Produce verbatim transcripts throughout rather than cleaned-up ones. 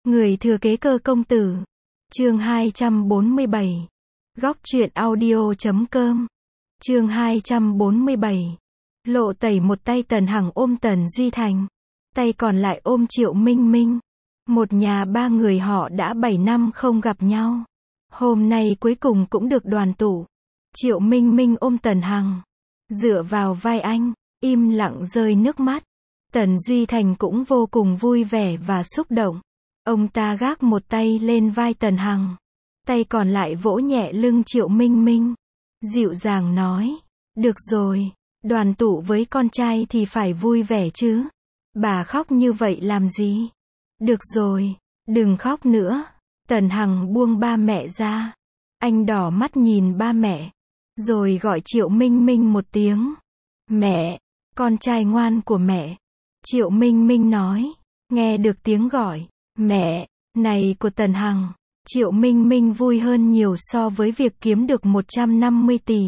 Người thừa kế cơ công tử. Chương hai trăm bốn mươi bảy. Góc truyện audio chấm com. Chương hai trăm bốn mươi bảy. Lộ Tẩy một tay Tần Hằng ôm Tần Duy Thành, tay còn lại ôm Triệu Minh Minh. Một nhà ba người họ đã bảy năm không gặp nhau. Hôm nay cuối cùng cũng được đoàn tụ. Triệu Minh Minh ôm Tần Hằng, dựa vào vai anh, im lặng rơi nước mắt. Tần Duy Thành cũng vô cùng vui vẻ và xúc động. Ông ta gác một tay lên vai Tần Hằng, tay còn lại vỗ nhẹ lưng Triệu Minh Minh, dịu dàng nói, được rồi, đoàn tụ với con trai thì phải vui vẻ chứ. Bà khóc như vậy làm gì? Được rồi, đừng khóc nữa. Tần Hằng buông ba mẹ ra. Anh đỏ mắt nhìn ba mẹ, rồi gọi Triệu Minh Minh một tiếng. Mẹ, con trai ngoan của mẹ. Triệu Minh Minh nói. Nghe được tiếng gọi mẹ này của Tần Hằng, Triệu Minh Minh vui hơn nhiều so với việc kiếm được một trăm năm mươi tỷ.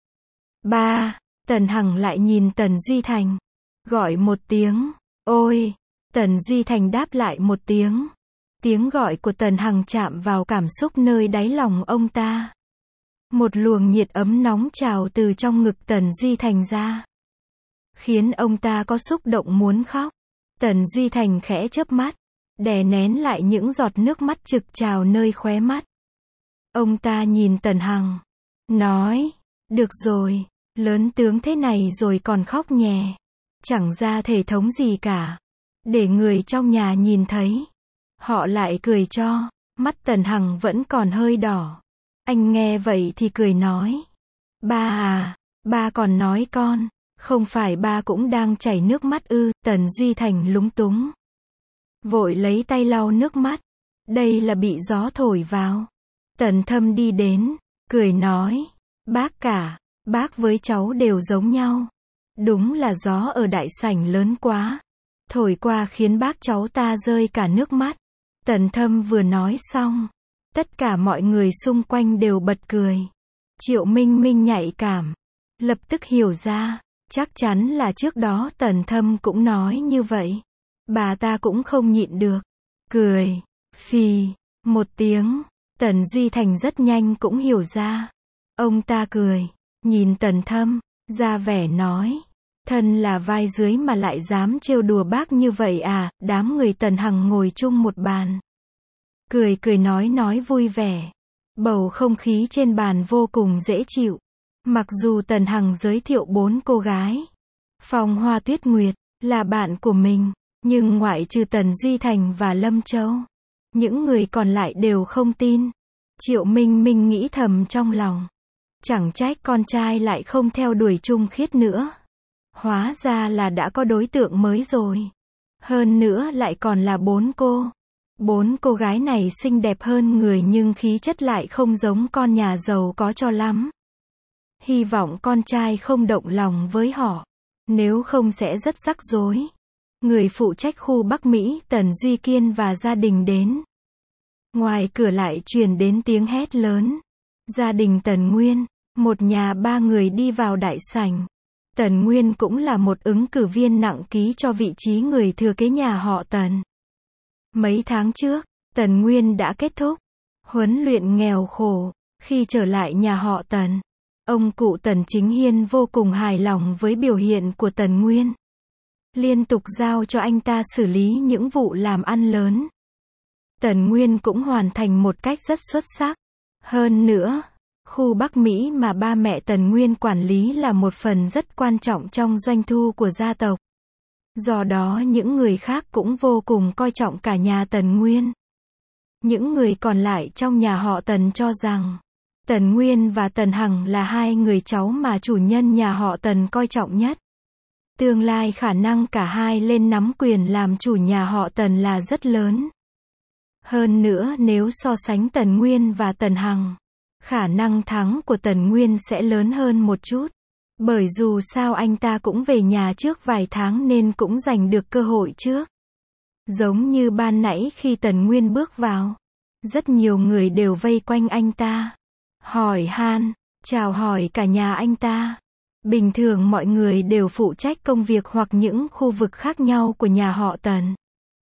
Ba, Tần Hằng lại nhìn Tần Duy Thành, gọi một tiếng, ôi. Tần Duy Thành đáp lại một tiếng. Tiếng gọi của Tần Hằng chạm vào cảm xúc nơi đáy lòng ông ta. Một luồng nhiệt ấm nóng trào từ trong ngực Tần Duy Thành ra, khiến ông ta có xúc động muốn khóc. Tần Duy Thành khẽ chớp mắt, đè nén lại những giọt nước mắt trực trào nơi khóe mắt. Ông ta nhìn Tần Hằng, nói, được rồi, lớn tướng thế này rồi còn khóc nhè. Chẳng ra thể thống gì cả. Để người trong nhà nhìn thấy, họ lại cười cho. Mắt Tần Hằng vẫn còn hơi đỏ. Anh nghe vậy thì cười nói, ba à, ba còn nói con, không phải ba cũng đang chảy nước mắt ư? Tần Duy Thành lúng túng, vội lấy tay lau nước mắt. Đây là bị gió thổi vào. Tần Thâm đi đến, cười nói, bác cả, bác với cháu đều giống nhau. Đúng là gió ở đại sảnh lớn quá, thổi qua khiến bác cháu ta rơi cả nước mắt. Tần Thâm vừa nói xong, tất cả mọi người xung quanh đều bật cười. Triệu Minh Minh nhạy cảm, lập tức hiểu ra, chắc chắn là trước đó Tần Thâm cũng nói như vậy. Bà ta cũng không nhịn được, cười, phì, một tiếng. Tần Duy Thành rất nhanh cũng hiểu ra. Ông ta cười, nhìn Tần Thâm, ra vẻ nói, thân là vai dưới mà lại dám trêu đùa bác như vậy à? Đám người Tần Hằng ngồi chung một bàn, cười cười nói nói vui vẻ. Bầu không khí trên bàn vô cùng dễ chịu. Mặc dù Tần Hằng giới thiệu bốn cô gái, Phong Hoa Tuyết Nguyệt, là bạn của mình, nhưng ngoại trừ Tần Duy Thành và Lâm Châu, những người còn lại đều không tin. Triệu Minh Minh nghĩ thầm trong lòng, chẳng trách con trai lại không theo đuổi Trung Khiết nữa. Hóa ra là đã có đối tượng mới rồi. Hơn nữa lại còn là bốn cô. Bốn cô gái này xinh đẹp hơn người nhưng khí chất lại không giống con nhà giàu có cho lắm. Hy vọng con trai không động lòng với họ, nếu không sẽ rất rắc rối. Người phụ trách khu Bắc Mỹ, Tần Duy Kiên và gia đình đến. Ngoài cửa lại truyền đến tiếng hét lớn. Gia đình Tần Nguyên, một nhà ba người đi vào đại sảnh. Tần Nguyên cũng là một ứng cử viên nặng ký cho vị trí người thừa kế nhà họ Tần. Mấy tháng trước, Tần Nguyên đã kết thúc huấn luyện nghèo khổ. Khi trở lại nhà họ Tần, ông cụ Tần Chính Hiên vô cùng hài lòng với biểu hiện của Tần Nguyên, liên tục giao cho anh ta xử lý những vụ làm ăn lớn. Tần Nguyên cũng hoàn thành một cách rất xuất sắc. Hơn nữa, khu Bắc Mỹ mà ba mẹ Tần Nguyên quản lý là một phần rất quan trọng trong doanh thu của gia tộc. Do đó những người khác cũng vô cùng coi trọng cả nhà Tần Nguyên. Những người còn lại trong nhà họ Tần cho rằng, Tần Nguyên và Tần Hằng là hai người cháu mà chủ nhân nhà họ Tần coi trọng nhất. Tương lai khả năng cả hai lên nắm quyền làm chủ nhà họ Tần là rất lớn. Hơn nữa nếu so sánh Tần Nguyên và Tần Hằng, khả năng thắng của Tần Nguyên sẽ lớn hơn một chút. Bởi dù sao anh ta cũng về nhà trước vài tháng nên cũng giành được cơ hội trước. Giống như ban nãy khi Tần Nguyên bước vào, rất nhiều người đều vây quanh anh ta, hỏi han, chào hỏi cả nhà anh ta. Bình thường mọi người đều phụ trách công việc hoặc những khu vực khác nhau của nhà họ Tần.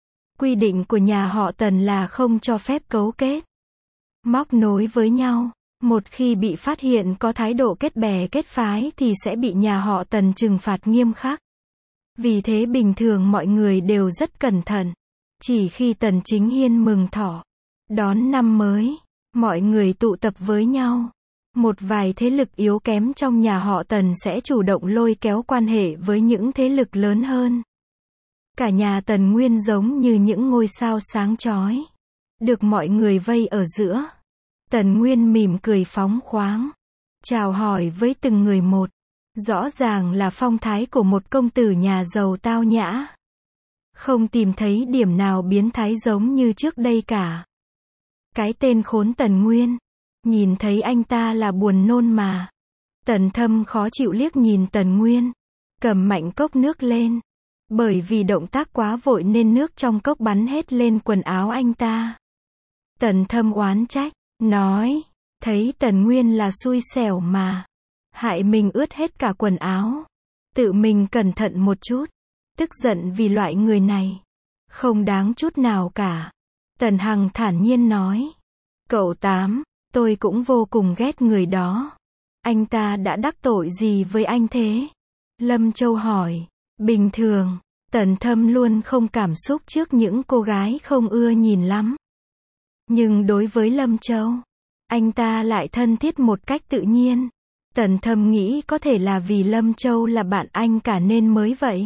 Quy định của nhà họ Tần là không cho phép cấu kết, móc nối với nhau. Một khi bị phát hiện có thái độ kết bè kết phái thì sẽ bị nhà họ Tần trừng phạt nghiêm khắc. Vì thế bình thường mọi người đều rất cẩn thận. Chỉ khi Tần Chính Hiên mừng thọ, đón năm mới, mọi người tụ tập với nhau. Một vài thế lực yếu kém trong nhà họ Tần sẽ chủ động lôi kéo quan hệ với những thế lực lớn hơn. Cả nhà Tần Nguyên giống như những ngôi sao sáng chói, được mọi người vây ở giữa. Tần Nguyên mỉm cười phóng khoáng, chào hỏi với từng người một. Rõ ràng là phong thái của một công tử nhà giàu tao nhã. Không tìm thấy điểm nào biến thái giống như trước đây cả. Cái tên khốn Tần Nguyên, nhìn thấy anh ta là buồn nôn mà. Tần Thâm khó chịu liếc nhìn Tần Nguyên, cầm mạnh cốc nước lên. Bởi vì động tác quá vội nên nước trong cốc bắn hết lên quần áo anh ta. Tần Thâm oán trách, nói, thấy Tần Nguyên là xui xẻo mà. Hại mình ướt hết cả quần áo. Tự mình cẩn thận một chút. Tức giận vì loại người này. Không đáng chút nào cả. Tần Hằng thản nhiên nói. Cậu Tám, tôi cũng vô cùng ghét người đó. Anh ta đã đắc tội gì với anh thế? Lâm Châu hỏi. Bình thường, Tần Thâm luôn không cảm xúc trước những cô gái không ưa nhìn lắm. Nhưng đối với Lâm Châu, anh ta lại thân thiết một cách tự nhiên. Tần Thâm nghĩ có thể là vì Lâm Châu là bạn anh cả nên mới vậy.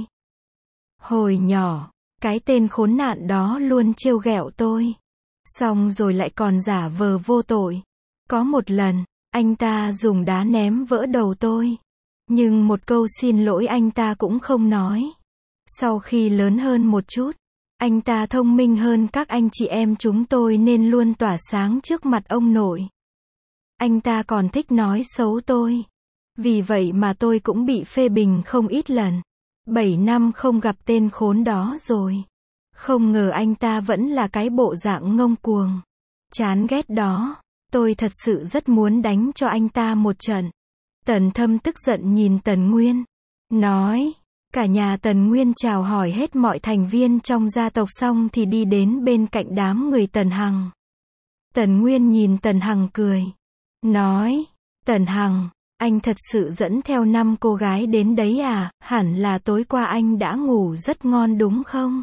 Hồi nhỏ, cái tên khốn nạn đó luôn trêu ghẹo tôi. Xong rồi lại còn giả vờ vô tội. Có một lần, anh ta dùng đá ném vỡ đầu tôi. Nhưng một câu xin lỗi anh ta cũng không nói. Sau khi lớn hơn một chút, anh ta thông minh hơn các anh chị em chúng tôi nên luôn tỏa sáng trước mặt ông nội. Anh ta còn thích nói xấu tôi. Vì vậy mà tôi cũng bị phê bình không ít lần. Bảy năm không gặp tên khốn đó rồi. Không ngờ anh ta vẫn là cái bộ dạng ngông cuồng, chán ghét đó. Tôi thật sự rất muốn đánh cho anh ta một trận. Tần Thâm tức giận nhìn Tần Nguyên, nói, cả nhà Tần Nguyên chào hỏi hết mọi thành viên trong gia tộc xong thì đi đến bên cạnh đám người Tần Hằng. Tần Nguyên nhìn Tần Hằng cười, nói, Tần Hằng, anh thật sự dẫn theo năm cô gái đến đấy à? Hẳn là tối qua anh đã ngủ rất ngon đúng không?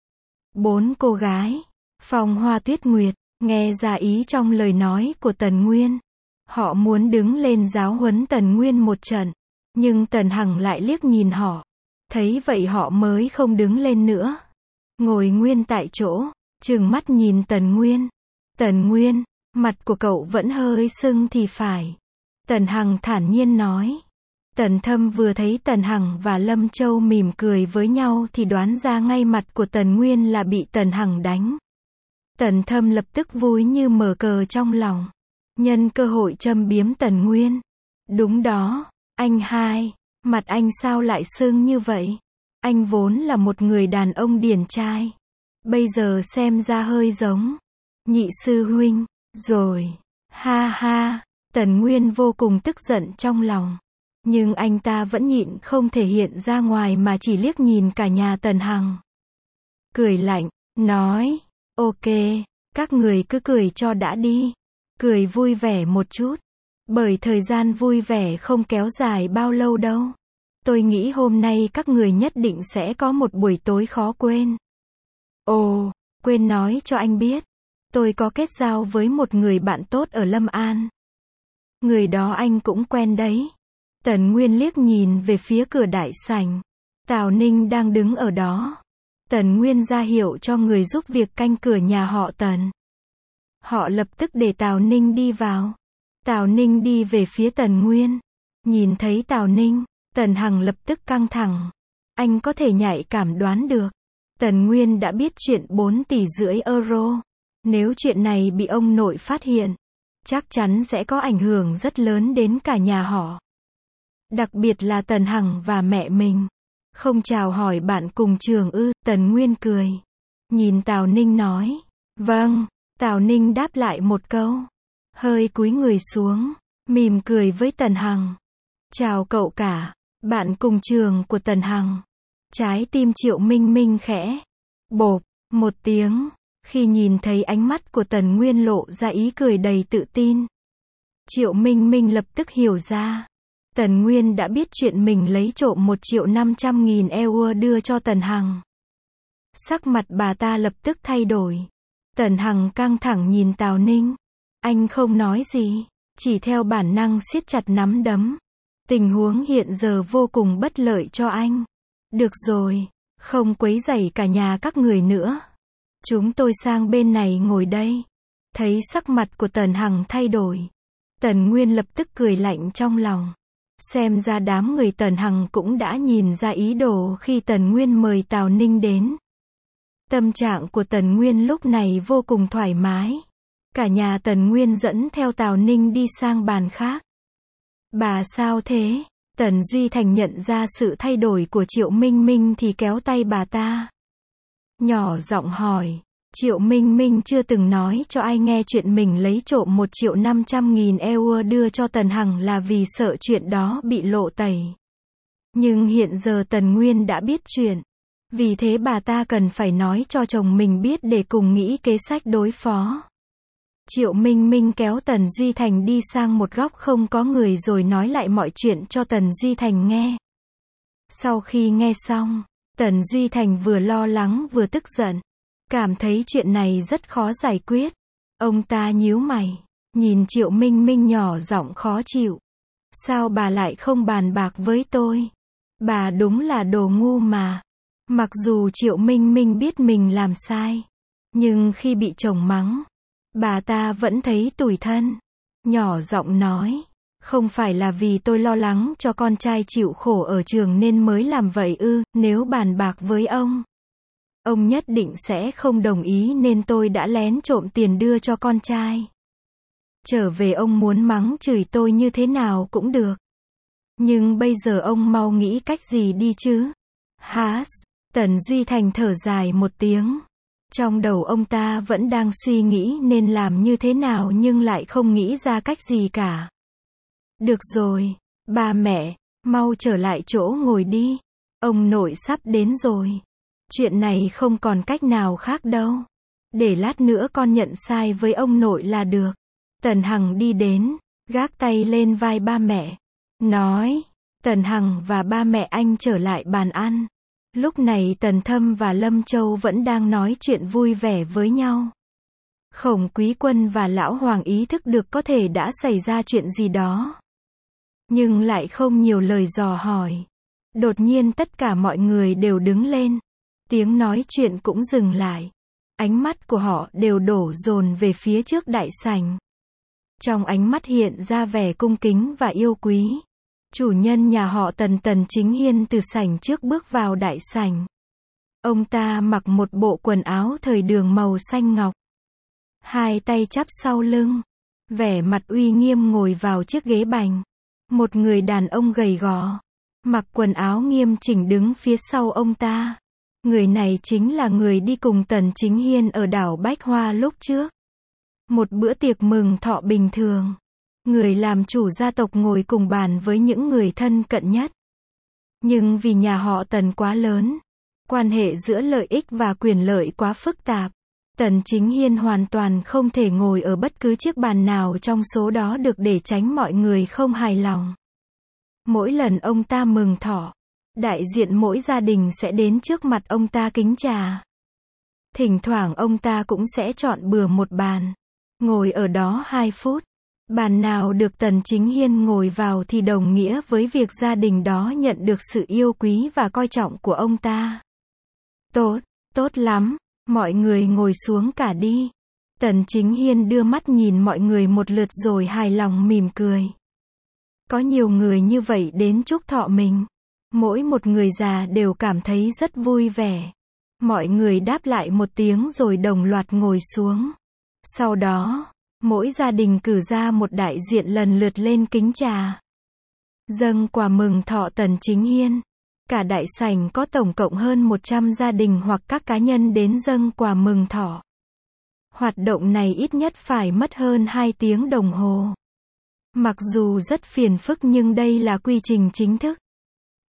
Bốn cô gái. Phong Hoa Tuyết Nguyệt, nghe ra ý trong lời nói của Tần Nguyên. Họ muốn đứng lên giáo huấn Tần Nguyên một trận. Nhưng Tần Hằng lại liếc nhìn họ. Thấy vậy họ mới không đứng lên nữa. Ngồi nguyên tại chỗ, trừng mắt nhìn Tần Nguyên. Tần Nguyên, mặt của cậu vẫn hơi sưng thì phải. Tần Hằng thản nhiên nói. Tần Thâm vừa thấy Tần Hằng và Lâm Châu mỉm cười với nhau thì đoán ra ngay mặt của Tần Nguyên là bị Tần Hằng đánh. Tần Thâm lập tức vui như mở cờ trong lòng. Nhân cơ hội châm biếm Tần Nguyên. Đúng đó, anh hai, mặt anh sao lại sưng như vậy? Anh vốn là một người đàn ông điển trai. Bây giờ xem ra hơi giống nhị sư huynh, rồi, ha ha. Tần Nguyên vô cùng tức giận trong lòng. Nhưng anh ta vẫn nhịn không thể hiện ra ngoài mà chỉ liếc nhìn cả nhà Tần Hằng. Cười lạnh, nói, ok, các người cứ cười cho đã đi. Cười vui vẻ một chút. Bởi thời gian vui vẻ không kéo dài bao lâu đâu. Tôi nghĩ hôm nay các người nhất định sẽ có một buổi tối khó quên. Ồ, quên nói cho anh biết. Tôi có kết giao với một người bạn tốt ở Lâm An. Người đó anh cũng quen đấy. Tần Nguyên liếc nhìn về phía cửa đại sảnh. Tào Ninh đang đứng ở đó. Tần Nguyên ra hiệu cho người giúp việc canh cửa nhà họ Tần. Họ lập tức để Tào Ninh đi vào. Tào Ninh đi về phía Tần Nguyên. Nhìn thấy Tào Ninh, Tần Hằng lập tức căng thẳng. Anh có thể nhạy cảm đoán được. Tần Nguyên đã biết chuyện bốn tỷ rưỡi euro. Nếu chuyện này bị ông nội phát hiện, chắc chắn sẽ có ảnh hưởng rất lớn đến cả nhà họ. Đặc biệt là Tần Hằng và mẹ mình. Không chào hỏi bạn cùng trường ư? Tần Nguyên cười. Nhìn Tào Ninh nói. Vâng. Tào Ninh đáp lại một câu. Hơi cúi người xuống. Mỉm cười với Tần Hằng. Chào cậu cả. Bạn cùng trường của Tần Hằng. Trái tim Triệu Minh Minh khẽ bộp. một tiếng. Khi nhìn thấy ánh mắt của Tần Nguyên lộ ra ý cười đầy tự tin, Triệu Minh Minh lập tức hiểu ra. Tần Nguyên đã biết chuyện mình lấy trộm một triệu năm trăm nghìn euro đưa cho Tần Hằng. Sắc mặt bà ta lập tức thay đổi. Tần Hằng căng thẳng nhìn Tào Ninh. Anh không nói gì, chỉ theo bản năng siết chặt nắm đấm. Tình huống hiện giờ vô cùng bất lợi cho anh. Được rồi, không quấy rầy cả nhà các người nữa. Chúng tôi sang bên này ngồi đây. Thấy sắc mặt của Tần Hằng thay đổi, Tần Nguyên lập tức cười lạnh trong lòng. Xem ra đám người Tần Hằng cũng đã nhìn ra ý đồ khi Tần Nguyên mời Tào Ninh đến. Tâm trạng của Tần Nguyên lúc này vô cùng thoải mái. Cả nhà Tần Nguyên dẫn theo Tào Ninh đi sang bàn khác. Bà sao thế? Tần Duy Thành nhận ra sự thay đổi của Triệu Minh Minh thì kéo tay bà ta. Nhỏ giọng hỏi. Triệu Minh Minh chưa từng nói cho ai nghe chuyện mình lấy trộm một triệu năm trăm nghìn euro đưa cho Tần Hằng là vì sợ chuyện đó bị lộ tẩy. Nhưng hiện giờ Tần Nguyên đã biết chuyện. Vì thế bà ta cần phải nói cho chồng mình biết để cùng nghĩ kế sách đối phó. Triệu Minh Minh kéo Tần Duy Thành đi sang một góc không có người rồi nói lại mọi chuyện cho Tần Duy Thành nghe. Sau khi nghe xong, Tần Duy Thành vừa lo lắng vừa tức giận. Cảm thấy chuyện này rất khó giải quyết. Ông ta nhíu mày, nhìn Triệu Minh Minh nhỏ giọng khó chịu. Sao bà lại không bàn bạc với tôi? Bà đúng là đồ ngu mà. Mặc dù Triệu Minh Minh biết mình làm sai, nhưng khi bị chồng mắng, bà ta vẫn thấy tủi thân. Nhỏ giọng nói, không phải là vì tôi lo lắng cho con trai chịu khổ ở trường nên mới làm vậy ư, nếu bàn bạc với ông, ông nhất định sẽ không đồng ý nên tôi đã lén trộm tiền đưa cho con trai. Trở về ông muốn mắng chửi tôi như thế nào cũng được. Nhưng bây giờ ông mau nghĩ cách gì đi chứ. Hás, Tần Duy Thành thở dài một tiếng. Trong đầu ông ta vẫn đang suy nghĩ nên làm như thế nào nhưng lại không nghĩ ra cách gì cả. Được rồi, ba mẹ, mau trở lại chỗ ngồi đi. Ông nội sắp đến rồi. Chuyện này không còn cách nào khác đâu. Để lát nữa con nhận sai với ông nội là được. Tần Hằng đi đến, gác tay lên vai ba mẹ. Nói, Tần Hằng và ba mẹ anh trở lại bàn ăn. Lúc này Tần Thâm và Lâm Châu vẫn đang nói chuyện vui vẻ với nhau. Khổng Quý Quân và Lão Hoàng ý thức được có thể đã xảy ra chuyện gì đó, nhưng lại không nhiều lời dò hỏi. Đột nhiên tất cả mọi người đều đứng lên. Tiếng nói chuyện cũng dừng lại. Ánh mắt của họ đều đổ dồn về phía trước đại sảnh. Trong ánh mắt hiện ra vẻ cung kính và yêu quý. Chủ nhân nhà họ Tần Tần Chính Hiên từ sảnh trước bước vào đại sảnh. Ông ta mặc một bộ quần áo thời đường màu xanh ngọc. Hai tay chắp sau lưng. Vẻ mặt uy nghiêm ngồi vào chiếc ghế bành. Một người đàn ông gầy gò, mặc quần áo nghiêm chỉnh đứng phía sau ông ta. Người này chính là người đi cùng Tần Chính Hiên ở đảo Bách Hoa lúc trước. Một bữa tiệc mừng thọ bình thường. Người làm chủ gia tộc ngồi cùng bàn với những người thân cận nhất. Nhưng vì nhà họ Tần quá lớn, quan hệ giữa lợi ích và quyền lợi quá phức tạp, Tần Chính Hiên hoàn toàn không thể ngồi ở bất cứ chiếc bàn nào trong số đó được để tránh mọi người không hài lòng. Mỗi lần ông ta mừng thọ, đại diện mỗi gia đình sẽ đến trước mặt ông ta kính trà. Thỉnh thoảng ông ta cũng sẽ chọn bừa một bàn, ngồi ở đó hai phút. Bàn nào được Tần Chính Hiên ngồi vào thì đồng nghĩa với việc gia đình đó nhận được sự yêu quý và coi trọng của ông ta. Tốt, tốt lắm, mọi người ngồi xuống cả đi. Tần Chính Hiên đưa mắt nhìn mọi người một lượt rồi hài lòng mỉm cười. Có nhiều người như vậy đến chúc thọ mình. Mỗi một người già đều cảm thấy rất vui vẻ. Mọi người đáp lại một tiếng rồi đồng loạt ngồi xuống. Sau đó, mỗi gia đình cử ra một đại diện lần lượt lên kính trà. Dâng quà mừng thọ Tần Chính Hiên. Cả đại sảnh có tổng cộng hơn một trăm gia đình hoặc các cá nhân đến dâng quà mừng thọ. Hoạt động này ít nhất phải mất hơn hai tiếng đồng hồ. Mặc dù rất phiền phức nhưng đây là quy trình chính thức.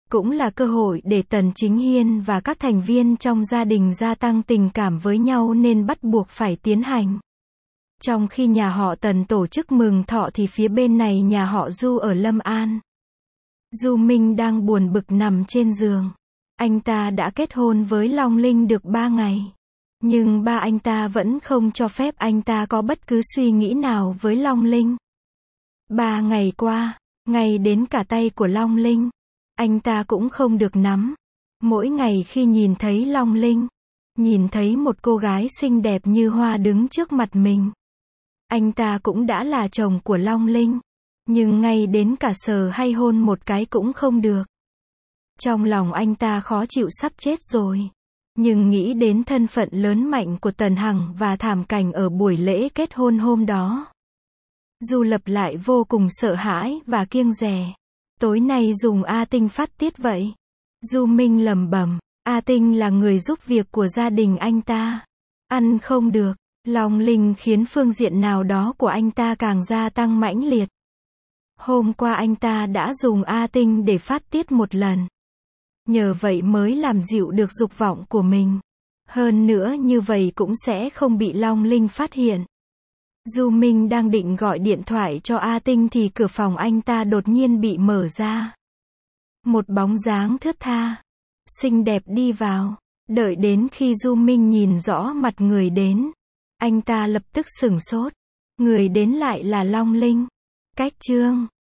cũng là cơ hội để Tần Chính Hiên và các thành viên trong gia đình gia tăng tình cảm với nhau nên bắt buộc phải tiến hành. Trong khi nhà họ Tần tổ chức mừng thọ thì phía bên này nhà họ Du ở Lâm An. Du Minh đang buồn bực nằm trên giường. Anh ta đã kết hôn với Long Linh được ba ngày. Nhưng ba anh ta vẫn không cho phép anh ta có bất cứ suy nghĩ nào với Long Linh. Ba ngày qua, ngay đến cả tay của Long Linh, anh ta cũng không được nắm. Mỗi ngày khi nhìn thấy Long Linh, nhìn thấy một cô gái xinh đẹp như hoa đứng trước mặt mình, anh ta cũng đã là chồng của Long Linh. Nhưng ngay đến cả sờ hay hôn một cái cũng không được. Trong lòng anh ta khó chịu sắp chết rồi. Nhưng nghĩ đến thân phận lớn mạnh của Tần Hằng và thảm cảnh ở buổi lễ kết hôn hôm đó, Du Lập lại vô cùng sợ hãi và kiêng dè. Tối nay dùng A Tinh phát tiết vậy. Du Minh lẩm bẩm, A Tinh là người giúp việc của gia đình anh ta. Ăn không được, Long Linh khiến phương diện nào đó của anh ta càng gia tăng mãnh liệt. Hôm qua anh ta đã dùng A Tinh để phát tiết một lần. Nhờ vậy mới làm dịu được dục vọng của mình. Hơn nữa như vậy cũng sẽ không bị Long Linh phát hiện. Du Minh đang định gọi điện thoại cho A Tinh thì cửa phòng anh ta đột nhiên bị mở ra. Một bóng dáng thướt tha, xinh đẹp đi vào. Đợi đến khi Du Minh nhìn rõ mặt người đến, anh ta lập tức sửng sốt. Người đến lại là Long Linh. Cách chương